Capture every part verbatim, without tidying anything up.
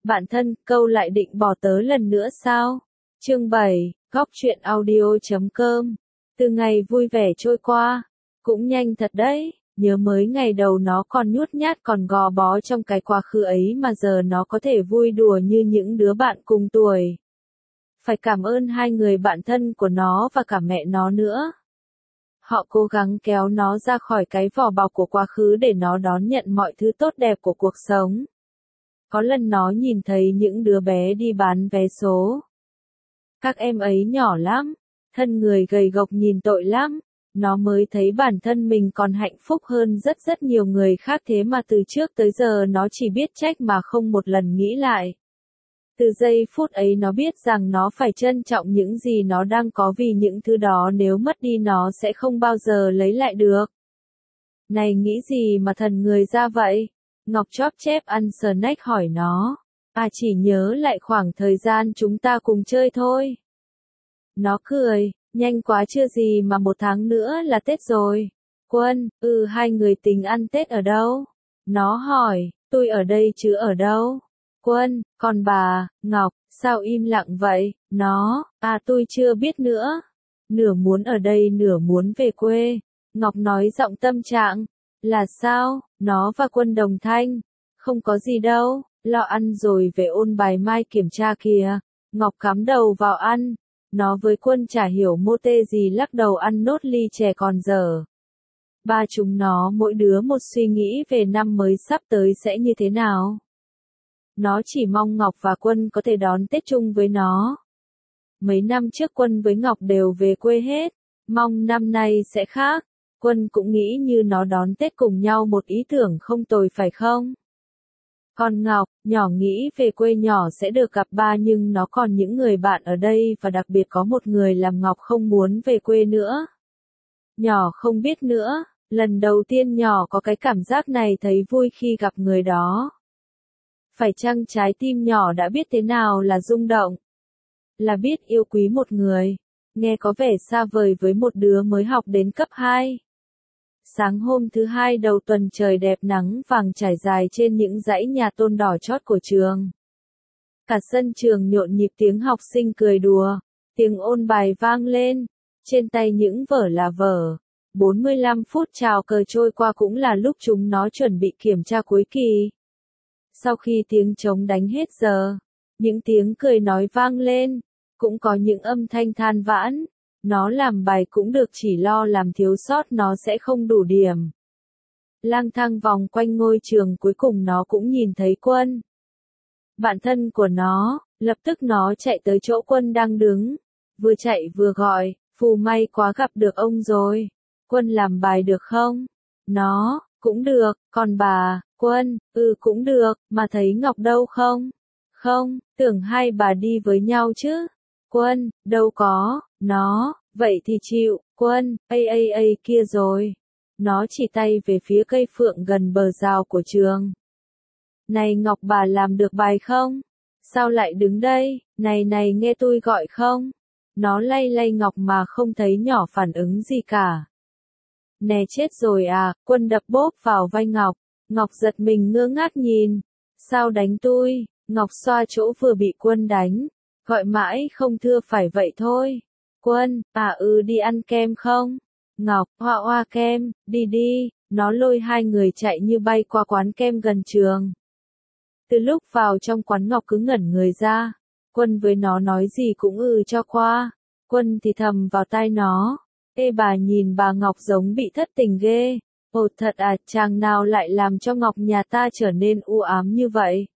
Bạn thân, câu lại định bỏ tớ lần nữa sao? Chương bảy, góc truyện audio chấm com. Từ ngày vui vẻ trôi qua, cũng nhanh thật đấy, nhớ mới ngày đầu nó còn nhút nhát còn gò bó trong cái quá khứ ấy mà giờ nó có thể vui đùa như những đứa bạn cùng tuổi. Phải cảm ơn hai người bạn thân của nó và cả mẹ nó nữa. Họ cố gắng kéo nó ra khỏi cái vỏ bọc của quá khứ để nó đón nhận mọi thứ tốt đẹp của cuộc sống. Có lần nó nhìn thấy những đứa bé đi bán vé số. Các em ấy nhỏ lắm, thân người gầy gộc nhìn tội lắm. Nó mới thấy bản thân mình còn hạnh phúc hơn rất rất nhiều người khác, thế mà từ trước tới giờ nó chỉ biết trách mà không một lần nghĩ lại. Từ giây phút ấy nó biết rằng nó phải trân trọng những gì nó đang có, vì những thứ đó nếu mất đi nó sẽ không bao giờ lấy lại được. Này nghĩ gì mà thần người ra vậy? Ngọc chóp chép ăn snack hỏi nó. À chỉ nhớ lại khoảng thời gian chúng ta cùng chơi thôi. Nó cười, nhanh quá chưa gì mà một tháng nữa là Tết rồi. Quân, ừ hai người tính ăn Tết ở đâu? Nó hỏi, tôi ở đây chứ ở đâu? Quân, còn bà, Ngọc, sao im lặng vậy? Nó, à tôi chưa biết nữa. Nửa muốn ở đây nửa muốn về quê. Ngọc nói giọng tâm trạng. Là sao? Nó và Quân đồng thanh. Không có gì đâu, lo ăn rồi về ôn bài mai kiểm tra kìa. Ngọc cắm đầu vào ăn. Nó với Quân chả hiểu mô tê gì, lắc đầu ăn nốt ly chè còn dở. Ba chúng nó mỗi đứa một suy nghĩ về năm mới sắp tới sẽ như thế nào. Nó chỉ mong Ngọc và Quân có thể đón Tết chung với nó. Mấy năm trước Quân với Ngọc đều về quê hết, mong năm nay sẽ khác. Quân cũng nghĩ như nó đón Tết cùng nhau, một ý tưởng không tồi phải không? Còn Ngọc, nhỏ nghĩ về quê nhỏ sẽ được gặp ba, nhưng nó còn những người bạn ở đây và đặc biệt có một người làm Ngọc không muốn về quê nữa. Nhỏ không biết nữa, lần đầu tiên nhỏ có cái cảm giác này, thấy vui khi gặp người đó. Phải chăng trái tim nhỏ đã biết thế nào là rung động? Là biết yêu quý một người. Nghe có vẻ xa vời với một đứa mới học đến cấp hai. Sáng hôm thứ hai đầu tuần, trời đẹp, nắng vàng trải dài trên những dãy nhà tôn đỏ chót của trường. Cả sân trường nhộn nhịp tiếng học sinh cười đùa, tiếng ôn bài vang lên, trên tay những vở là vở. bốn mươi lăm phút chào cờ trôi qua cũng là lúc chúng nó chuẩn bị kiểm tra cuối kỳ. Sau khi tiếng trống đánh hết giờ, những tiếng cười nói vang lên, cũng có những âm thanh than vãn. Nó làm bài cũng được, chỉ lo làm thiếu sót nó sẽ không đủ điểm. Lang thang vòng quanh ngôi trường, cuối cùng nó cũng nhìn thấy Quân. Bạn thân của nó, lập tức nó chạy tới chỗ Quân đang đứng. Vừa chạy vừa gọi, phù may quá gặp được ông rồi. Quân làm bài được không? Nó, cũng được, còn bà, Quân, ừ cũng được, mà thấy Ngọc đâu không? Không, tưởng hai bà đi với nhau chứ. Quân, đâu có, nó, vậy thì chịu, Quân, ây ây ây kia rồi. Nó chỉ tay về phía cây phượng gần bờ rào của trường. Này Ngọc, bà làm được bài không? Sao lại đứng đây, này này nghe tôi gọi không? Nó lay lay Ngọc mà không thấy nhỏ phản ứng gì cả. Nè chết rồi à, Quân đập bốp vào vai Ngọc. Ngọc giật mình ngơ ngác nhìn. Sao đánh tôi? Ngọc xoa chỗ vừa bị Quân đánh. Gọi mãi không thưa, phải vậy thôi. Quân, à ừ đi ăn kem không? Ngọc, hoa hoa kem, đi đi. Nó lôi hai người chạy như bay qua quán kem gần trường. Từ lúc vào trong quán Ngọc cứ ngẩn người ra. Quân với nó nói gì cũng ừ cho qua. Quân thì thầm vào tai nó. Ê bà, nhìn bà Ngọc giống bị thất tình ghê. Ồ thật à, chàng nào lại làm cho Ngọc nhà ta trở nên u ám như vậy?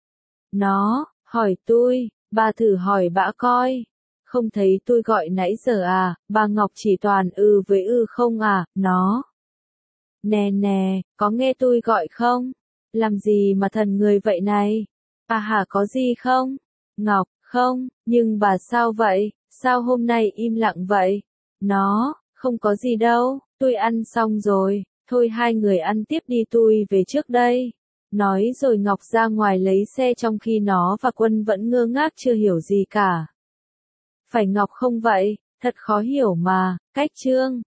Nó, hỏi tôi, bà thử hỏi bả coi. Không thấy tôi gọi nãy giờ à, bà Ngọc chỉ toàn ừ với ừ không à, nó. Nè nè, có nghe tôi gọi không? Làm gì mà thần người vậy này? À hả, có gì không? Ngọc, không, nhưng bà sao vậy? Sao hôm nay im lặng vậy? Nó, không có gì đâu, tôi ăn xong rồi, thôi hai người ăn tiếp đi, tôi về trước đây. Nói rồi Ngọc ra ngoài lấy xe, trong khi nó và Quân vẫn ngơ ngác chưa hiểu gì cả. Phải Ngọc không vậy? Thật khó hiểu mà, cách chương.